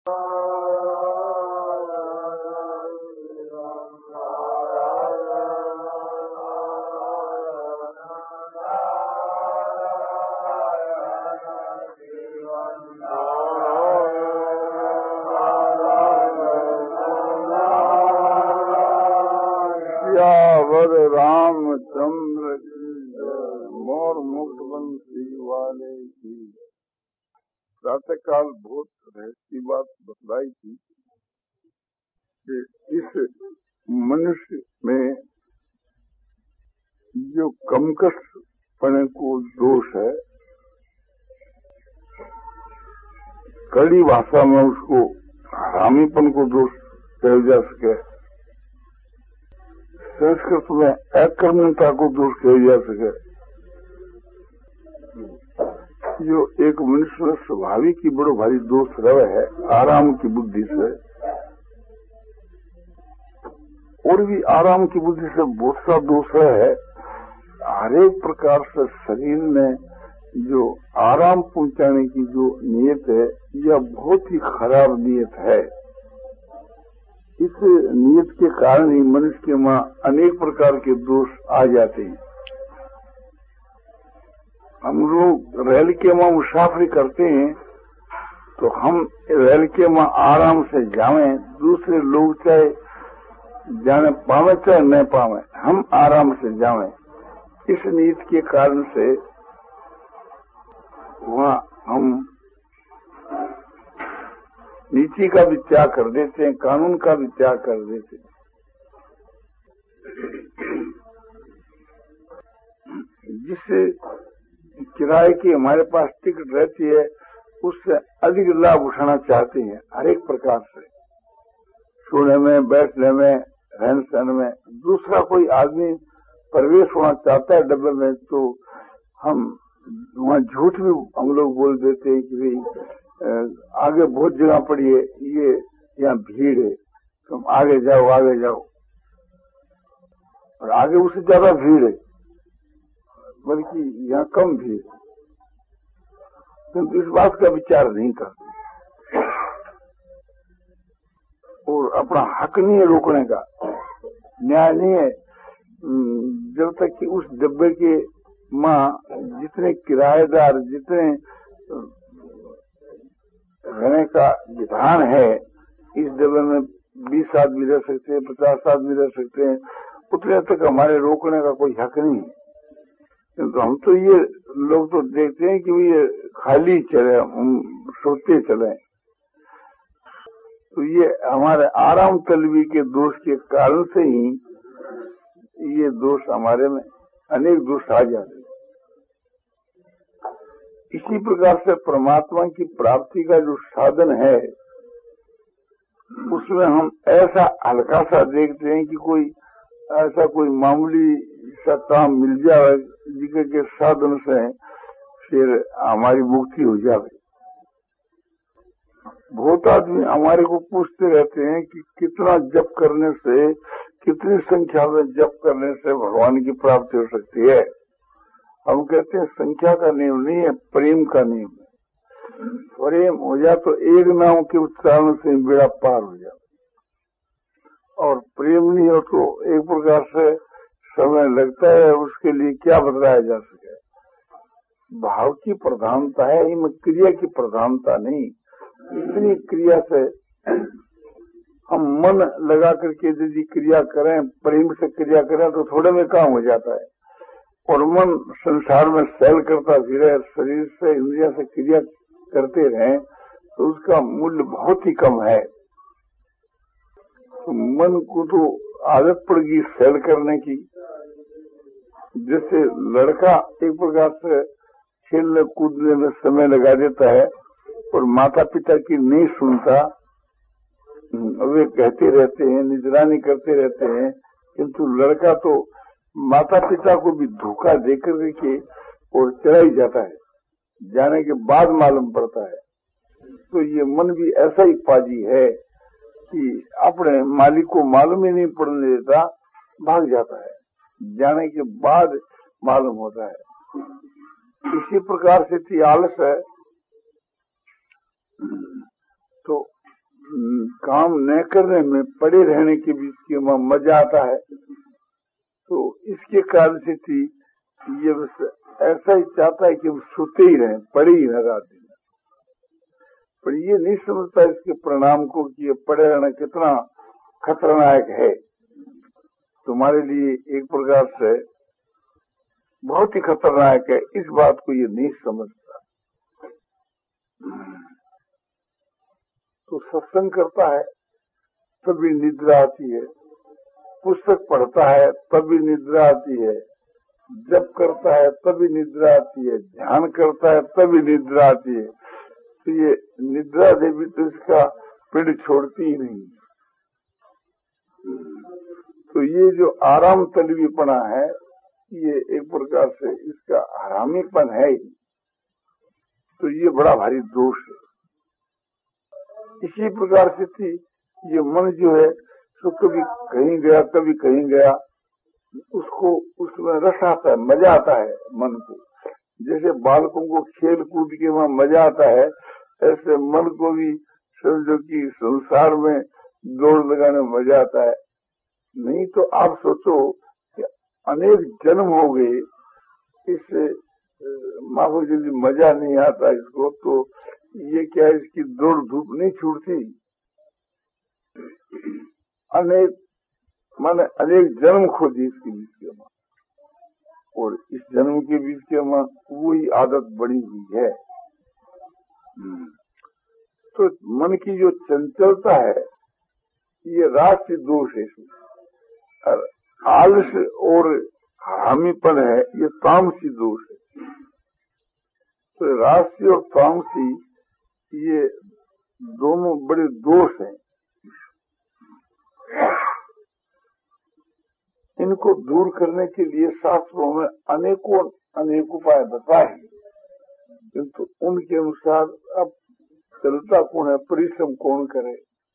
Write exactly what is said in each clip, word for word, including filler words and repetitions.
रामचंद्र की मोर मुक्त बंसी वाले की। प्रातः काल बहुत रहस्य बात बतलाई थी कि इस मनुष्य में जो कमकसपने को दोष है, कड़ी भाषा में उसको हरामीपन को दोष कहा जा सके, संस्कृत में अकर्मण्यता को दोष कहा जा सके। जो एक मनुष्य में स्वाभाविक ही बड़ो भारी दोष रहे है आराम की बुद्धि से, और भी आराम की बुद्धि से बहुत सा दोष है। हर एक प्रकार से शरीर में जो आराम पहुंचाने की जो नियत है, यह बहुत ही खराब नियत है। इस नियत के कारण ही मनुष्य के मां अनेक प्रकार के दोष आ जाते हैं। हम लोग रेल के मां मुसाफरी करते हैं तो हम रेल के मां आराम से जावें, दूसरे लोग चाहे जाने पावे चाहे न पावे, हम आराम से जावें। इस नीति के कारण से वहाँ हम नीति का भी त्याग कर देते हैं, कानून का भी त्याग कर देते हैं। जिससे किराए की हमारे पास टिकट रहती है, उससे अधिक लाभ उठाना चाहते हैं हर एक प्रकार से, सोने में, बैठने में, रहन सहन में। दूसरा कोई आदमी प्रवेश होना चाहता है डब्बे में, तो हम वहाँ झूठ भी हम लोग बोल देते हैं कि भाई आगे बहुत जगह पड़ी है, ये यहाँ भीड़ है, तुम आगे जाओ आगे जाओ, और आगे उससे ज्यादा भीड़ है, बल्कि यहाँ कम भीड़, किंतु इस बात का विचार नहीं करते और अपना हक नहीं है रोकने का, न्याय नहीं है। जब तक कि उस डब्बे के माँ जितने किराएदार, जितने रहने का विधान है, इस डब्बे में बीस आदमी रह सकते हैं, पचास आदमी रह सकते हैं, उतने तक हमारे रोकने का कोई हक नहीं है। तो हम तो ये लोग तो देखते हैं कि ये खाली चले, सोते चले, तो ये हमारे आराम तलबी के दोष के कारण से ही ये दोष हमारे में अनेक दोष आ जाते हैं। इसी प्रकार से परमात्मा की प्राप्ति का जो साधन है, उसमें हम ऐसा हल्का सा देखते हैं कि कोई ऐसा कोई मामूली सा काम मिल जाए जिसके साधन से फिर हमारी मुक्ति हो जाए। बहुत आदमी हमारे को पूछते रहते हैं कि कितना जप करने से, कितनी संख्या में जप करने से भगवान की प्राप्ति हो सकती है। हम कहते हैं संख्या का नियम नहीं है, प्रेम का नियम है। प्रेम हो जाए तो एक नाम के उच्चारण से बेड़ा पार हो जाए, और प्रेम नहीं हो तो एक प्रकार से समय लगता है, उसके लिए क्या बदलाया जा सके। भाव की प्रधानता है, इनमें क्रिया की प्रधानता नहीं। इतनी क्रिया से हम मन लगा करके यदि क्रिया करें, प्रेम से क्रिया करें, तो थोड़े में काम हो जाता है। और मन संसार में सैल करता फिरे, शरीर से इंद्रिया से क्रिया करते रहें, तो उसका मूल्य बहुत ही कम है। तो मन को तो आदत पड़ गई सैल करने की। जैसे लड़का एक प्रकार से खेलने कूदने में समय लगा देता है और माता पिता की नहीं सुनता, वे कहते रहते हैं, निगरानी करते रहते हैं, किंतु लड़का तो माता पिता को भी धोखा देकर के और चला ही जाता है, जाने के बाद मालूम पड़ता है। तो ये मन भी ऐसा ही पाजी है कि अपने मालिक को मालूम ही नहीं पड़ने देता, भाग जाता है, जाने के बाद मालूम होता है। इसी प्रकार से थी आलस है। तो काम न करने में, पड़े रहने के बीच के मजा आता है। तो इसके कारण से थी ये बस ऐसा ही चाहता है कि हम सोते ही रहें, पड़े ही न रात दिन। पर ये नहीं समझता इसके परिणाम को कि ये पड़े रहना कितना खतरनाक है तुम्हारे लिए, एक प्रकार से बहुत ही खतरनाक है। इस बात को ये नहीं समझता। तो सत्संग करता है तभी निद्रा आती है, पुस्तक पढ़ता है तभी निद्रा आती है, जप करता है तभी निद्रा आती है, ध्यान करता है तभी निद्रा आती है। तो ये निद्रा देवी तो इसका पेड़ छोड़ती ही नहीं। तो ये जो आराम तलबीपना है, ये एक प्रकार से इसका हरामीपन है ही। तो ये बड़ा भारी दोष है। इसी प्रकार से थी ये मन जो है तो कभी कहीं गया कभी कहीं गया, उसको उसमें रस आता है, मजा आता है मन को। जैसे बालकों को खेल कूद के वहां मजा आता है, ऐसे मन को भी समझो कि संसार में दौड़ लगाने में मजा आता है। नहीं तो आप सोचो कि अनेक जन्म हो गए, इससे माफो यदि मजा नहीं आता इसको, तो ये क्या इसकी दौड़ धूप नहीं छूटती। अनेक माने अनेक जन्म खोजी इसके बीच के मां, और इस जन्म के बीच के मां वही आदत बड़ी हुई है। तो मन की जो चंचलता है ये राष्ट्रीय दोष है इसमें, और आलस और हरामीपन है ये तामसी दोष है। तो राष्ट्रीय और तामसी ये दोनों बड़े दोष हैं। इनको दूर करने के लिए शास्त्रों में अनेकों अनेक उपाय बताए, किंतु उनके अनुसार अब चलता कौन है, परिश्रम कौन करे।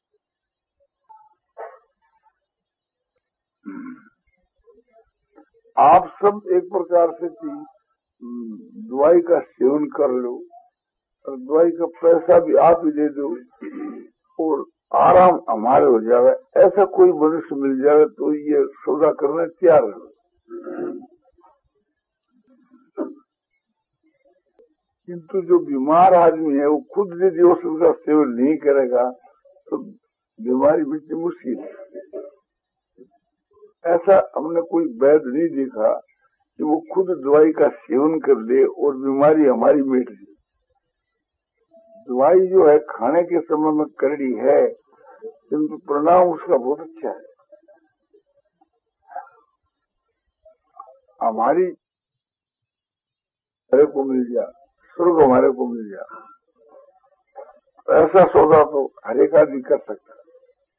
आप सब एक प्रकार से दवाई का सेवन कर लो और दवाई का पैसा भी आप ही दे दो और आराम हमारे हो जाए, ऐसा कोई मनुष्य मिल जाए तो ये सौदा करने तैयार है। किंतु जो बीमार आदमी है वो खुद यदि औषध का सेवन नहीं करेगा तो बीमारी मिटनी मुश्किल है। ऐसा हमने कोई वैद्य नहीं देखा कि वो खुद दवाई का सेवन कर ले और बीमारी हमारी मिट जाए। दवाई जो है खाने के समय में करड़ी है, किंतु परिणाम उसका बहुत अच्छा है। हमारी हमारे को मिल जाए, स्वर्ग हमारे को मिल जाए, ऐसा सौदा तो हर एक आदमी कर सकता है।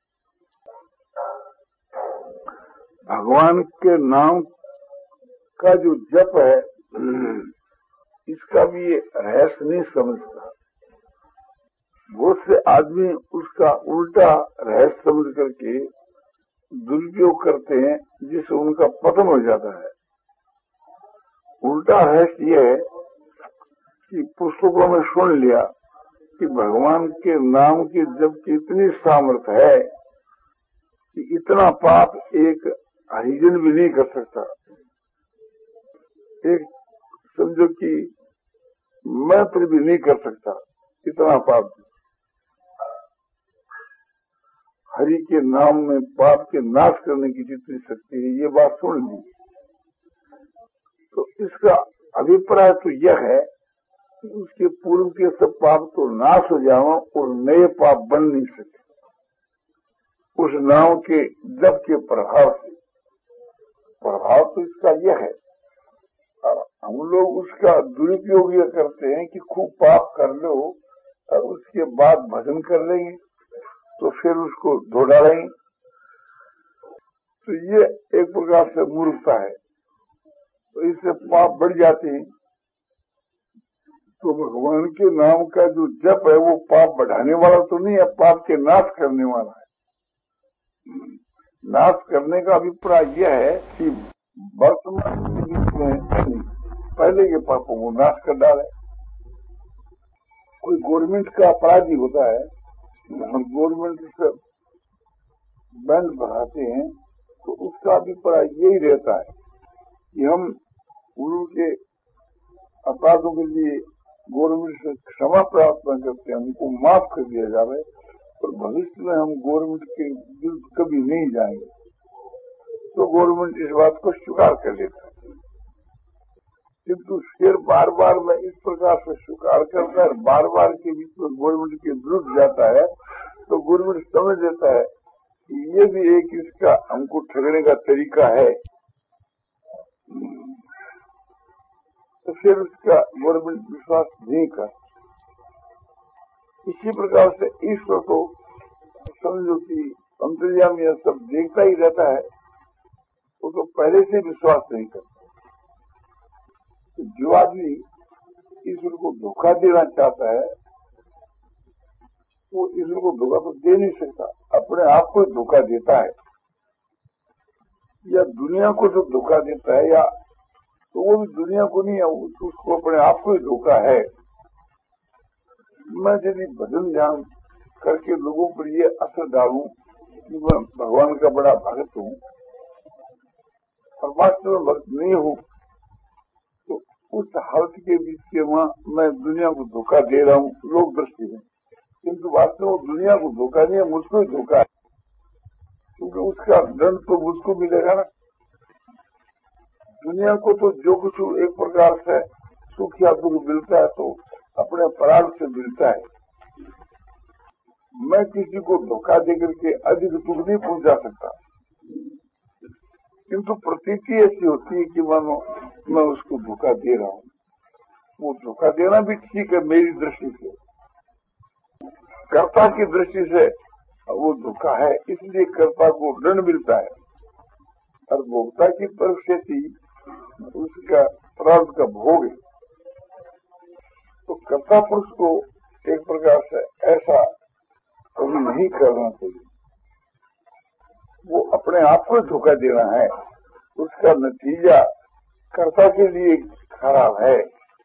भगवान के नाम का जो जप है इसका भी ये रहस्य नहीं समझता। बहुत से आदमी उसका उल्टा रहस्य समझ करके दुरुपयोग करते हैं, जिससे उनका पतन हो जाता है। उल्टा रहस्य ये है कि पुस्तकों में सुन लिया कि भगवान के नाम की जप की इतनी सामर्थ्य है कि इतना पाप एक हरिजन भी नहीं कर सकता। एक समझो कि मैत्र भी नहीं कर सकता इतना पाप। हरि के नाम में पाप के नाश करने की जितनी शक्ति है, ये बात सुन ली। तो इसका अभिप्राय तो यह है कि उसके पूर्व के सब पाप तो नाश हो जाओ और नए पाप बन नहीं सके उस नाम के जप के प्रभाव से। प्रभाव तो इसका यह है, और हम लोग उसका दुरुपयोग यह करते हैं कि खूब पाप कर लो और उसके बाद भजन कर लेंगे तो फिर उसको धो डालेंगे। तो ये एक प्रकार से मूर्खता है। तो इससे पाप बढ़ जाते हैं। तो भगवान के नाम का जो जप है वो पाप बढ़ाने वाला तो नहीं है, पाप के नाश करने वाला है। नाश करने का अभिप्राय यह है कि वर्तमान में पहले के पापों को नाश कर डाले। कोई गवर्नमेंट का अपराधी होता है हम गवर्नमेंट से बैंड बढ़ाते हैं तो उसका अभिप्राय यही रहता है कि हम उनके अपराधों के लिए गवर्नमेंट से क्षमा प्रार्थना करते हैं, उनको माफ कर दिया जाए और भविष्य में हम गवर्नमेंट के विरुद्ध कभी नहीं जाएंगे। तो गवर्नमेंट इस बात को स्वीकार कर लेता है, किंतु फिर बार बार में इस प्रकार से स्वीकार करता है, बार बार के बीच में गवर्नमेंट के विरुद्ध जाता है, तो गवर्नमेंट समझ लेता है कि ये भी एक इसका हमको ठगने का तरीका है, तो फिर उसका गवर्नमेंट विश्वास नहीं कर। इसी प्रकार से ईश्वर को समझो कि अंतर्यामी यह सब देखता ही रहता है, वो तो पहले से विश्वास नहीं करता। तो जो आदमी ईश्वर को धोखा देना चाहता है वो ईश्वर को धोखा तो दे नहीं सकता, अपने आप को धोखा देता है, या दुनिया को जो धोखा देता है, या तो वो भी दुनिया को नहीं है, उसको अपने आप को ही धोखा है। मैं यदि भजन ध्यान करके लोगों पर ये असर डालूं कि मैं भगवान का बड़ा भक्त हूँ और वास्तव में भक्त नहीं हूँ, तो उस हालत के बीच के वहाँ मैं दुनिया को धोखा दे रहा हूँ लोक दृष्टि में, किंतु वास्तव में दुनिया को धोखा नहीं है, मुझको ही धोखा है, क्योंकि उसका दंड तो मुझको मिलेगा ना। दुनिया को तो जो कुछ एक प्रकार से सुख या दुख मिलता है तो अपने अपराध से मिलता है। मैं किसी को धोखा देकर के अधिक दुख नहीं पहुंचा सकता, किंतु प्रतीति ऐसी होती है कि मानो मैं उसको धोखा दे रहा हूँ। वो धोखा देना भी ठीक है मेरी दृष्टि से, कर्ता की दृष्टि से वो धोखा है, इसलिए कर्ता को दंड मिलता है और भोक्ता की परिस्थिति उसका अपराध का भोग है। तो कर्ता पुरुष को एक प्रकार से ऐसा कभी नहीं करना चाहिए, वो अपने आप को धोखा देना है, उसका नतीजा कर्ता के लिए खराब है।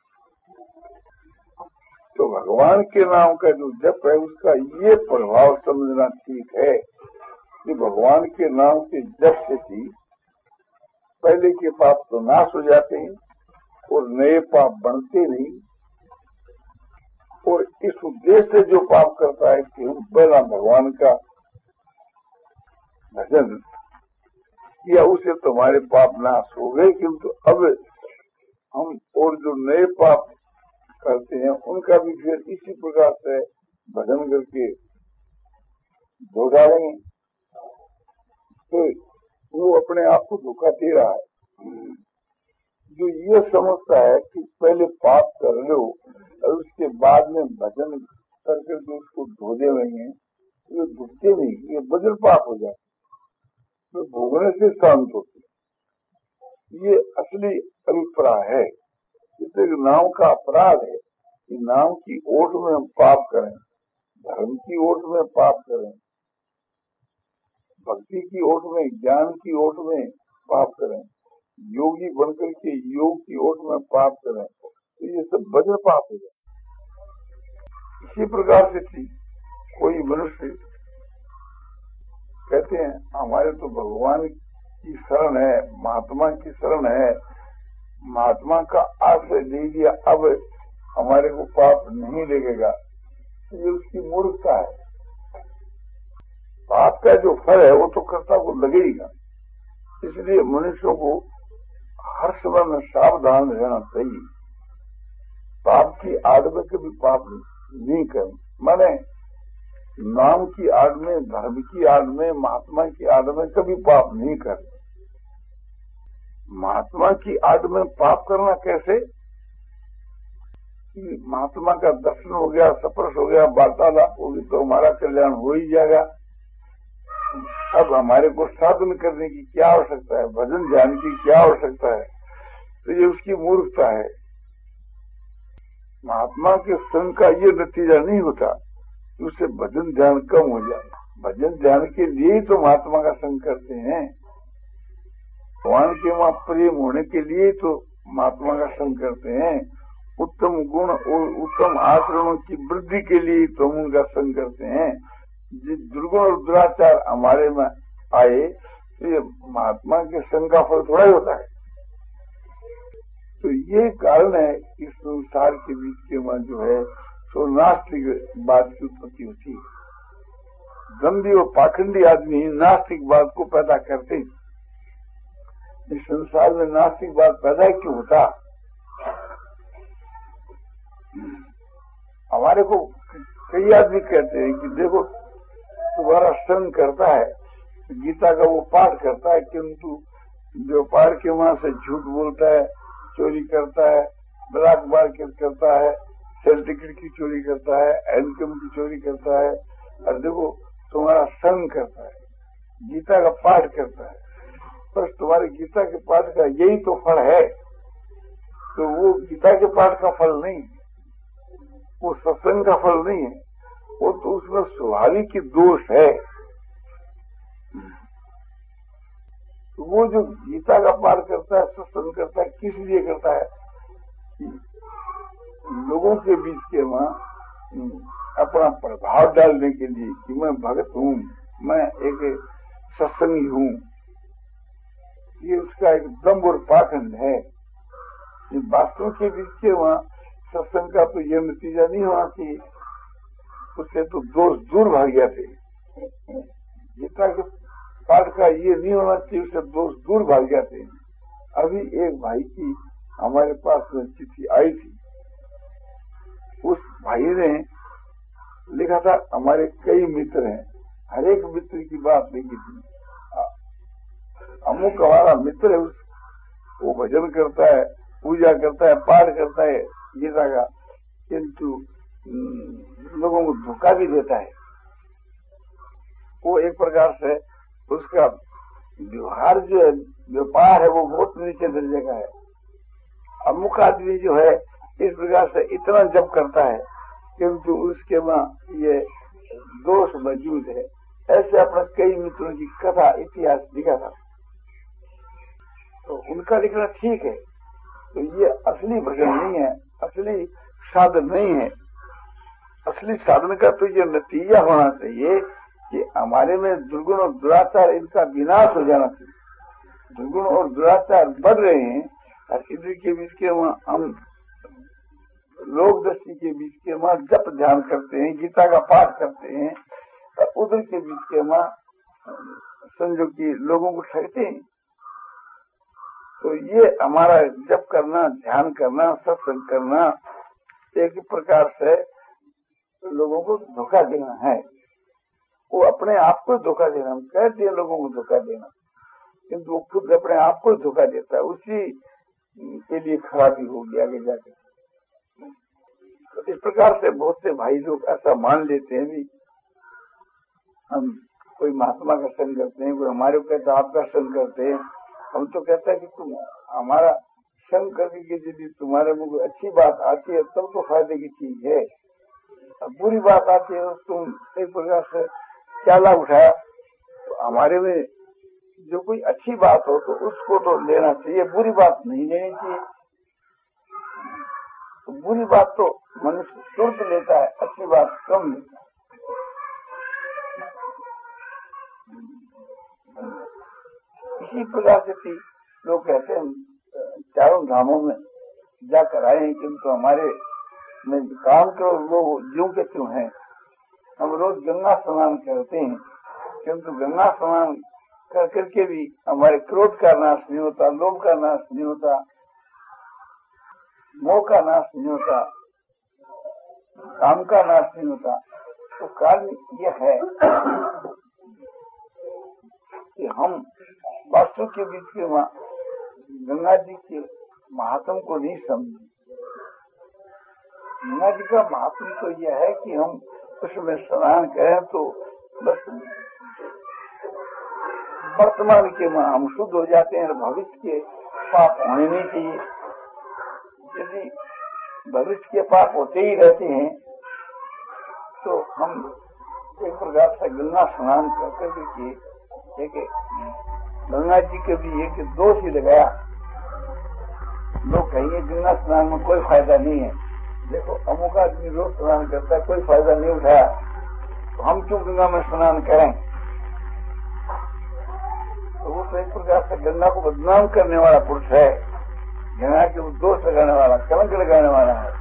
तो भगवान के नाम का जो जप है उसका ये प्रभाव समझना ठीक है कि भगवान के नाम के जप से ही पहले के पाप तो नाश हो जाते हैं और नए पाप बनते नहीं। और इस उद्देश्य से जो पाप करता है कि हम पहला भगवान का भजन किया, उसे तुम्हारे पाप नाश हो गए, किंतु अब हम और जो नए पाप करते हैं उनका भी फिर इसी प्रकार से भजन करके धो डालेंगे। तो वो अपने आप को धोखा दे रहा है। जो ये समझता है कि पहले पाप कर लो और उसके बाद में भजन करके जो उसको धो देंगे, ये धुकते नहीं, ये बदल पाप हो जाते, तो भोगने से शांत होते। ये असली अभिप्राय है। जैसे नाम का अपराध है कि नाम की ओट में हम पाप करें, धर्म की ओट में पाप करें, भक्ति की ओट में, ज्ञान की ओट में पाप करें, योगी बनकर के योग की ओट में पाप करें, तो ये सब वज्र पाप हो जाए। इसी प्रकार से थी कोई मनुष्य कहते हैं हमारे तो भगवान की शरण है, महात्मा की शरण है, महात्मा का आश्रय ले लिया, अब हमारे को पाप नहीं लगेगा, ये उसकी मूर्खता है। पाप का जो फल है वो तो कर्ता को लगेगा। इसलिए मनुष्यों को हर समय में सावधान रहना चाहिए, पाप की आड़ में कभी पाप नहीं करें। माने नाम की आड़ में, धर्म की आड़ में, महात्मा की आड़ में कभी पाप नहीं करें। महात्मा की आड़ में पाप करना कैसे? महात्मा का दर्शन हो गया, स्पर्श हो गया, वार्तालाप होगी तो हमारा कल्याण हो ही जाएगा। अब हमारे को साधन करने की क्या आवश्यकता है, भजन ध्यान की क्या आवश्यकता है? तो ये उसकी मूर्खता है। महात्मा के संग का ये नतीजा नहीं होता, उससे भजन ध्यान कम हो जाए। भजन ध्यान के लिए ही तो महात्मा का संग करते हैं, भगवान के वहां प्रेम होने के लिए तो महात्मा का संग करते हैं, उत्तम गुण और उत्तम आचरणों की वृद्धि के लिए तो हम उनका संग करते हैं। जो दुर्गुण और दुराचार हमारे में आए तो ये महात्मा के संग का फल थोड़ा ही होता है। तो ये कारण है कि संसार के बीच के में जो है तो नास्तिक बात की उत्पत्ति होती है। गंदी और पाखंडी आदमी नास्तिक बात को पैदा करते हैं। इस संसार में नास्तिक बात पैदा क्यों होता? हमारे को कई आदमी कहते हैं कि देखो तुम्हारा संग करता है, गीता का वो पाठ करता है, किंतु व्यापार के वहां से झूठ बोलता है, चोरी करता है, ब्लैक मार्केट करता है, सेल टिकट की चोरी करता है, इनकम की चोरी करता है, और देखो तुम्हारा संग करता है, गीता का पाठ करता है, बस तुम्हारे गीता के पाठ का यही तो फल है। तो वो गीता के पाठ का फल नहीं, वो सत्संग का फल नहीं है, वो तो उसमें स्वाभाविक दोष है। तो वो जो गीता का पाठ करता है, सत्संग करता है, किस लिए करता है? लोगों के बीच के वहां अपना प्रभाव डालने के लिए कि मैं भगत हूँ, मैं एक सत्संगी हूँ। ये उसका एक दम्भ और पाखंड है। ये वास्तव के बीच के वहां सत्संग का तो ये नतीजा नहीं होना चाहिए, उससे तो दोष दूर भाग जाते। गीता के पाठ का ये नहीं होना चाहिए, उससे दोष दूर भाग जाते हैं। अभी एक भाई की हमारे पास चिट्ठी आई थी, उस भाई ने लिखा था हमारे कई मित्र हैं, हर एक मित्र की बात लिखी थी। अमुक हमारा मित्र है, उस वो भजन करता है, पूजा करता है, पाठ करता है गीता का, किंतु लोगों को धोखा भी देता है। वो एक प्रकार से उसका व्यवहार जो है, व्यापार है, वो बहुत नीचे दर्जे का है। अमुक आदमी जो है इस प्रकार से इतना जप करता है, किंतु उसके वहां ये दोष मौजूद है। ऐसे अपने कई मित्रों की कथा इतिहास लिखा था, तो उनका लिखना ठीक है। तो ये असली भजन नहीं है, असली साधन नहीं है। असली साधन का तो ये नतीजा होना चाहिए कि हमारे में दुर्गुण और दुराचार इनका विनाश हो जाना चाहिए। दुर्गुण और दुराचार बढ़ रहे हैं और इधर के बीच के वहाँ हम लोक दृष्टि के बीच के वहाँ जप ध्यान करते हैं, गीता का पाठ करते हैं, और उधर के बीच के वहाँ समझो कि लोगों को ठगते हैं। तो ये हमारा जप करना, ध्यान करना, सत्संग करना एक प्रकार से लोगों को धोखा देना है। वो अपने आप को धोखा देना, हम कहते हैं लोगों को धोखा देना, किंतु वो खुद अपने आप को धोखा देता है, उसी के लिए खराबी होगी आगे जाके। तो इस प्रकार से बहुत से भाई लोग ऐसा मान लेते हैं भी हम कोई महात्मा का संग करते हैं, कोई हमारे को कहता है आपका संग करते हैं। हम तो कहते हैं कि तुम हमारा संग करके यदि तुम्हारे मुझे अच्छी बात आती है तब तो फायदे की चीज है, अब बुरी बात आती है तो तुम एक प्रकार से क्या लाभ उठाया। तो हमारे में जो कोई अच्छी बात हो तो उसको तो लेना चाहिए, बुरी बात नहीं लेनी चाहिए। तो बुरी बात तो मनुष्य तुरंत लेता है, अच्छी बात कम लेता है। इसी प्रकार से थी लोग कहते हैं चारों धामों में जाकर आए हैं, किंतु हमारे में काम करो लोग ज्यों के त्यों हैं। हम रोज गंगा स्नान करते हैं, किंतु गंगा स्नान कर करके भी हमारे क्रोध का नाश नहीं होता, लोभ का नाश नहीं होता, मोह का नाश नहीं होता, काम का नाश नहीं होता। तो कारण यह है कि हम वास्तु के बीच के वहाँ गंगा जी के महात्म को नहीं समझे। गंगा जी का महात्म तो यह है कि हम उसमें स्नान करें तो बस वर्तमान के वहाँ हम शुद्ध हो जाते हैं, भविष्य के पाप होने नहीं चाहिए। यदि भविष्य के पाप होते ही रहते हैं तो हम एक प्रकार से गंगा स्नान करते देखिए, एक गंगा जी के भी एक दोष ही लगाया। लोग कहेंगे गंगा स्नान में कोई फायदा नहीं है, देखो अमुक आदमी रोज स्नान करता है, कोई फायदा नहीं उठाया। तो हम क्यों गंगा में स्नान करें? तो वो तो एक प्रकार से गंगा को बदनाम करने वाला पुरुष है, गंगा के दोष लगाने वाला, कलंक लगाने वाला है।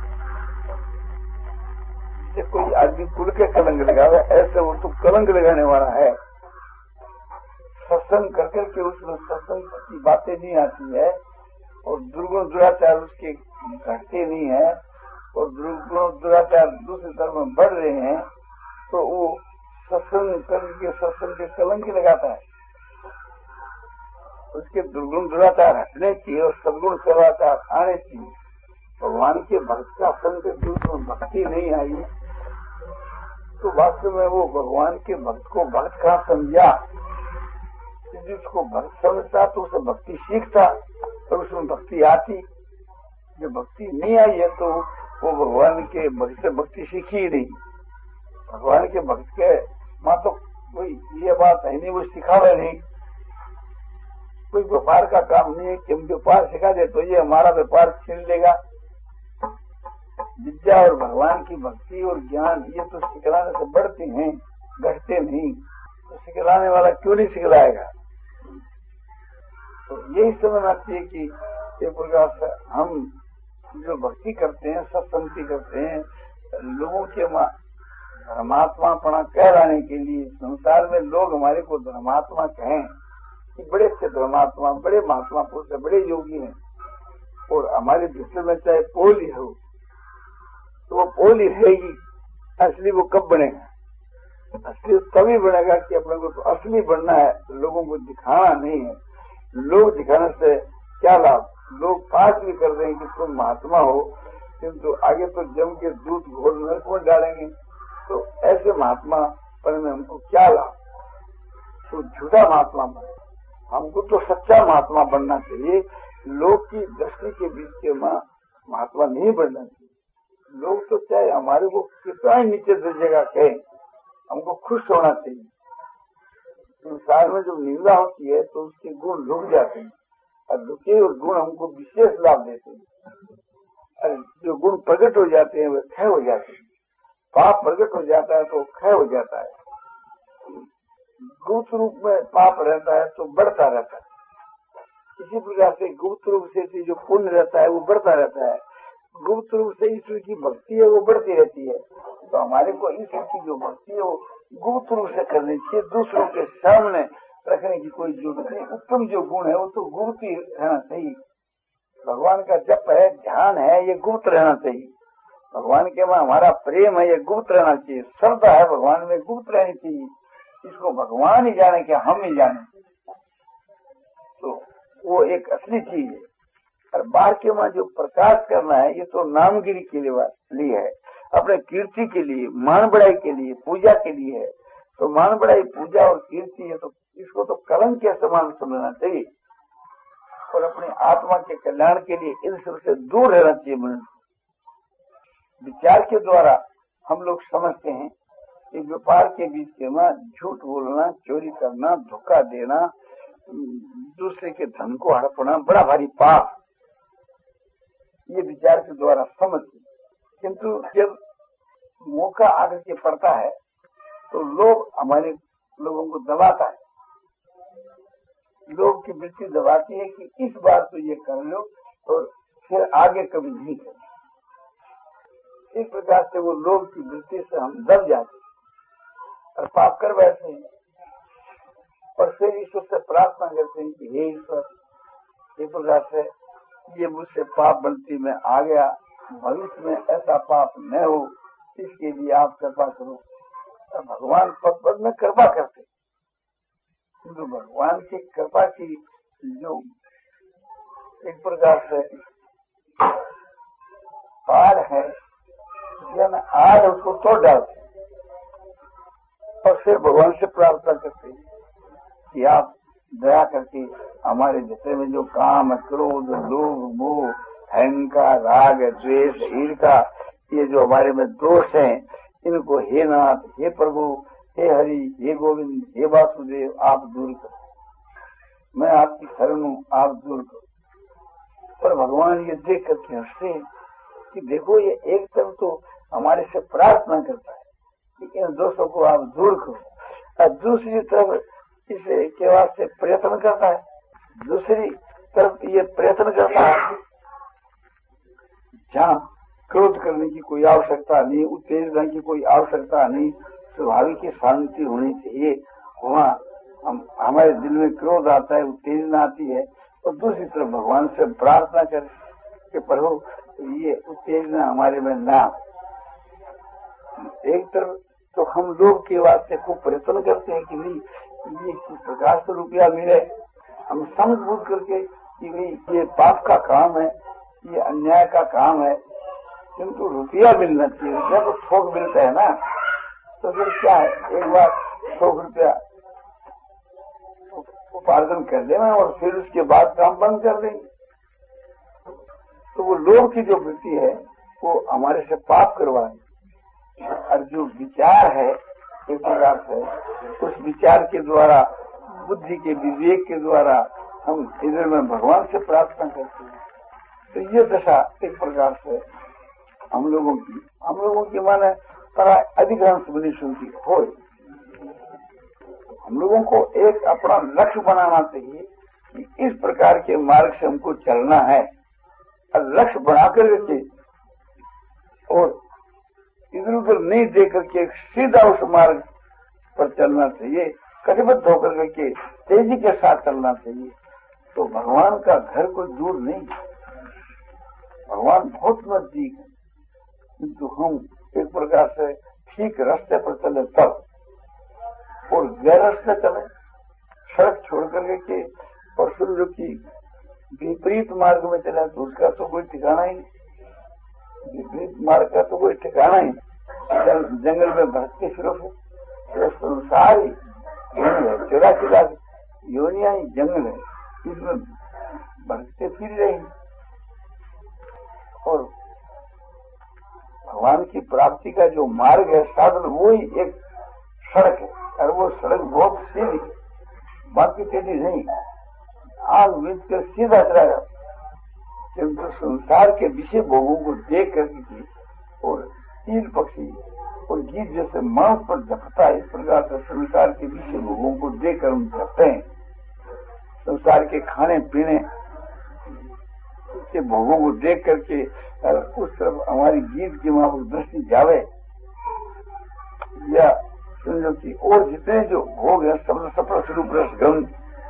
जैसे कोई आदमी कुल के कलंक लगावे, ऐसे वो तो कलंक लगाने वाला है। सत्संग करके के उसमें सत्संग की बातें नहीं आती है और दुर्गुण दुराचार उसके घटते नहीं है और दुर्गुण दुराचार दूसरी तरफ में बढ़ रहे हैं, तो वो सत्संग करके सत्संग के कलंक लगाता है। उसके दुर्गुण दुराचार हटने चाहिए और सदगुण सदाचार आने चाहिए। भगवान के भक्त का संग दूसरों भक्ति नहीं आई तो वास्तव में वो भगवान के भक्त को भक्त कहाँ समझा? जिसको भक्त समझता तो उसे भक्ति सीखता और उसमें भक्ति आती। जो भक्ति नहीं आई है तो वो भगवान के भक्त से भक्ति सीखी ही नहीं। भगवान के भक्त के माँ तो कोई ये बात है नहीं, वो सिखावे नहीं। कोई व्यापार का काम नहीं है कि हम व्यापार सिखा दे तो ये हमारा व्यापार छीन लेगा। विद्या और भगवान की भक्ति और ज्ञान ये तो सिखलाने से बढ़ते हैं, घटते नहीं। तो सिखलाने वाला क्यों नहीं सिखलाएगा? तो यही समझना चाहिए कि एक प्रकार से हम जो भक्ति करते हैं, सत्संगति करते हैं, लोगों के धर्मात्मापना कहलाने के लिए, संसार में लोग हमारे को धर्मात्मा कहें कि बड़े अच्छे धर्मात्मा, बड़े महात्मा पुरुष है, बड़े योगी हैं, और हमारे विषय में चाहे पोल ही हो तो वो पोल ही रहेगी। असली वो कब बनेगा? असली तभी बनेगा कि अपने को तो असली बनना है, लोगों को दिखाना नहीं है। लोग दिखाने से क्या लाभ? लोग पास भी कर देंगे कि तुम महात्मा हो, किंतु आगे तो जम के दूध घोल नरक में डालेंगे। तो ऐसे महात्मा पर में हमको क्या लाभ? तो झूठा महात्मा बने। हमको तो सच्चा महात्मा बनना चाहिए। लोग की दृष्टि के बीच के महात्मा नहीं बनना चाहिए। लोग तो चाहे हमारे को कितना ही नीचे दर्जेगा कहें, हमको खुश होना चाहिए। संसार में जब निंदा होती है तो उसके गुण लुक जाते हैं और लुके और गुण हमको विशेष लाभ देते हैं। और जो गुण प्रकट हो जाते हैं वे क्षय हो जाते हैं। पाप प्रकट हो जाता है तो क्षय हो जाता है। गुप्त रूप में पाप रहता है तो बढ़ता रहता है। इसी प्रकार से गुप्त रूप से जो पुण्य रहता है वो बढ़ता रहता है। गुप्त रूप से ईश्वर की भक्ति है वो बढ़ती रहती है। तो हमारे को ईश्वर की जो भक्ति है वो गुप्त रूप से करनी चाहिए, दूसरों के सामने रखने की कोई जरूरत नहीं। उत्तम जो गुण है वो तो गुप्त ही रहना चाहिए। भगवान का जप है, ध्यान है, ये गुप्त रहना चाहिए। भगवान के में हमारा प्रेम है, ये गुप्त रहना चाहिए। श्रद्धा है भगवान में, गुप्त रहनी चाहिए। इसको भगवान ही जाने कि हम ही जाने, तो वो एक असली चीज है। और बाहर के वहां जो प्रकाश करना है ये तो नामगिरी के लिए है, अपने कीर्ति के लिए, मान बढ़ाई के लिए, पूजा के लिए है। तो मान बढ़ाई, पूजा और कीर्ति है तो इसको तो कलंक के समान समझना चाहिए और अपने आत्मा के कल्याण के लिए इन सबसे दूर रहना चाहिए। मनुष्य विचार के द्वारा हम लोग समझते हैं कि व्यापार के बीच में झूठ बोलना, चोरी करना, धोखा देना, दूसरे के धन को हड़पना बड़ा भारी पाप, ये विचार के द्वारा समझते। किंतु जब मौका आकर के पड़ता है तो लोग हमारे लोगों को दबाता है, लोग की वृत्ति दबाती है कि इस बार तो ये कर लो और फिर आगे कभी नहीं करें। इस प्रकार से वो लोग की वृत्ति से हम दब जाते और पाप कर बैठते हैं और फिर ईश्वर से प्रार्थना करते हैं कि हे ईश्वर, इस प्रकार से ये मुझसे पाप गलती में आ गया, भविष्य में ऐसा पाप न हो, इसके लिए आप कृपा करो। और भगवान पद पद में कृपा करते, किंतु भगवान की कृपा की जो एक प्रकार से पार है, जन आज उसको तोड़ डालते और फिर भगवान से प्रार्थना करते कि आप दया करके हमारे जैसे में जो काम, क्रोध, लोभ, मोह, अहंकार, राग, द्वेष, ईर्ष्या, ये जो हमारे में दोष हैं, इनको हे नाथ, हे प्रभु, हे हरि, हे गोविंद, हे वासुदेव, आप दूर करो। मैं आपकी शरण हूँ, आप दूर करो। पर भगवान ये देख करके हंसते कि देखो ये एक तरफ तो हमारे से प्रार्थना करता है, इन दोषों को आप दूर करो। और दूसरी तरफ इसे के वास्ते प्रयत्न करता है, दूसरी तरफ ये प्रयत्न करता है जहाँ क्रोध करने की कोई आवश्यकता नहीं, उत्तेजना की कोई आवश्यकता नहीं, स्वाभाविक की शांति होनी चाहिए, वहाँ हम हमारे दिल में क्रोध आता है, उत्तेजना आती है। और दूसरी तरफ भगवान से प्रार्थना करें कि प्रभु ये उत्तेजना हमारे में ना। एक तरफ तो हम लोग के वास्ते खूब प्रयत्न करते हैं कि भाई ये किस प्रकार से रुपया मिले, हम समझ बूझ करके कि भाई ये पाप का काम है, ये अन्याय का काम है, किंतु रुपया मिलना चाहिए। रुपया तो थोक मिलता है ना, तो फिर क्या है, एक बार थोक रुपया उपार्जन कर देना और फिर उसके बाद काम बंद कर देंगे। तो वो लोभ की जो वृत्ति है वो हमारे से पाप करवाए। और जो विचार है एक प्रकार से, उस विचार के द्वारा, बुद्धि के विवेक के द्वारा हम इधर में भगवान से प्रार्थना करते हैं। तो ये दशा एक प्रकार से हम लोगों की हम लोगों की माने तरह अधिकांश मनुष्यों की हो। हम लोगों को एक अपना लक्ष्य बनाना चाहिए कि इस प्रकार के मार्ग से हमको चलना है, और लक्ष्य बनाकर के और इधर उधर नहीं देख करके सीधा उस मार्ग पर चलना चाहिए, कटिबद्ध होकर के तेजी के साथ चलना चाहिए। तो भगवान का घर कोई दूर नहीं, भगवान बहुत नजदीक है, किंतु हम एक प्रकार से ठीक रास्ते पर चले तब, और गैर रास्ते चले, सड़क छोड़ करके के और सूर्य की विपरीत मार्ग में चला तो उसका तो कोई ठिकाना ही, विपरीत मार्ग का तो कोई ठिकाना ही। जंगल में भटके फिरो तो संसार ही जंगल है, चौरासी लाख योनिया ही जंगल है, इसमें भटकते फिर रहे। और भगवान की प्राप्ति का जो मार्ग है, साधन, वो ही एक सड़क है, और वो सड़क बहुत सीधी, बाकी टेढ़ी नहीं, आग बीच कर सीधा चलाएगा। किंतु संसार के विषय भोगों को देख करके और तीन पक्षी और गीत जैसे मांस पर झपटा है, इस प्रकार से संसार के विषय भोगों को देख कर हम झपटे हैं। संसार के खाने पीने के भोगों को देख करके उस तरफ हमारी गीत की वहां पर दृष्टि जावे, या समझो कि और जितने जो भोग है, शब्द सफल स्वरूप रस गंध,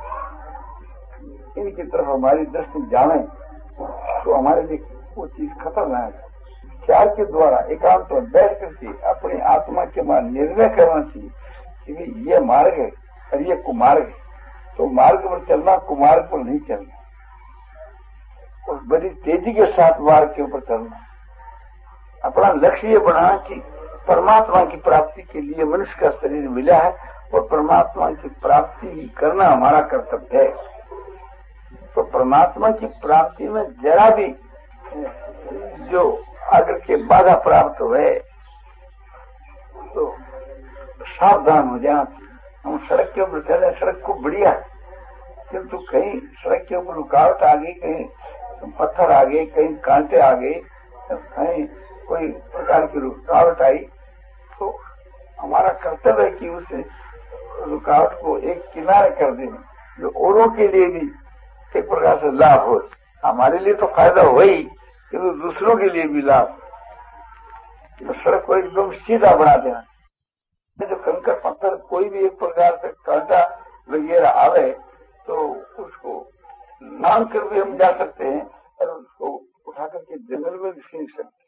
इनकी तरफ हमारी दृष्टि जावे तो हमारे लिए वो चीज खतरनाक है। विचार के द्वारा एकांत में बैठ करके अपनी आत्मा के मान निर्णय करना चाहिए कि ये मार्ग है और ये कुमार्ग है, तो मार्ग पर चलना, कुमार्ग पर नहीं चलना, और बड़ी तेजी के साथ मार्ग के ऊपर चलना। अपना लक्ष्य ये बनाना कि परमात्मा की प्राप्ति के लिए मनुष्य का शरीर मिला है, और परमात्मा की प्राप्ति ही करना हमारा कर्तव्य है। तो परमात्मा की प्राप्ति में जरा भी जो आगे के बाधा प्राप्त हुए तो सावधान हो जाना। हम सड़क के ऊपर चले, सड़क खूब बढ़िया है, किंतु कहीं सड़क के ऊपर रुकावट आ गई, कहीं पत्थर आ गए, कहीं कांटे आ गए, कहीं कोई प्रकार की रुकावट आई, तो हमारा कर्तव्य है कि उसे रुकावट को एक किनारे कर देना, जो औरों के लिए भी एक प्रकार से लाभ हो। हमारे लिए तो फायदा हो ही, किंतु दूसरों के लिए भी लाभ। तो सड़क को एकदम सीधा बना देना। जो कंकर पत्थर कोई भी एक प्रकार से कांटा वगैरह आवे तो उसको लांग कर भी हम जा सकते हैं, और उसको उठा करके जंगल में भी फेंक सकते हैं।